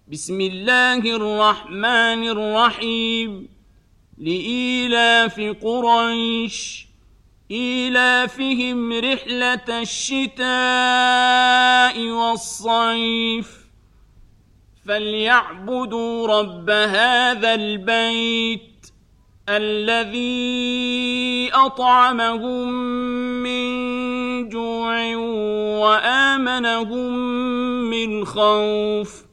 بسم الله الرحمن الرحيم لإيلاف قريش إيلافهم رحلة الشتاء والصيف فليعبدوا رب هذا البيت الذي أطعمهم من جوع وآمنهم من خوف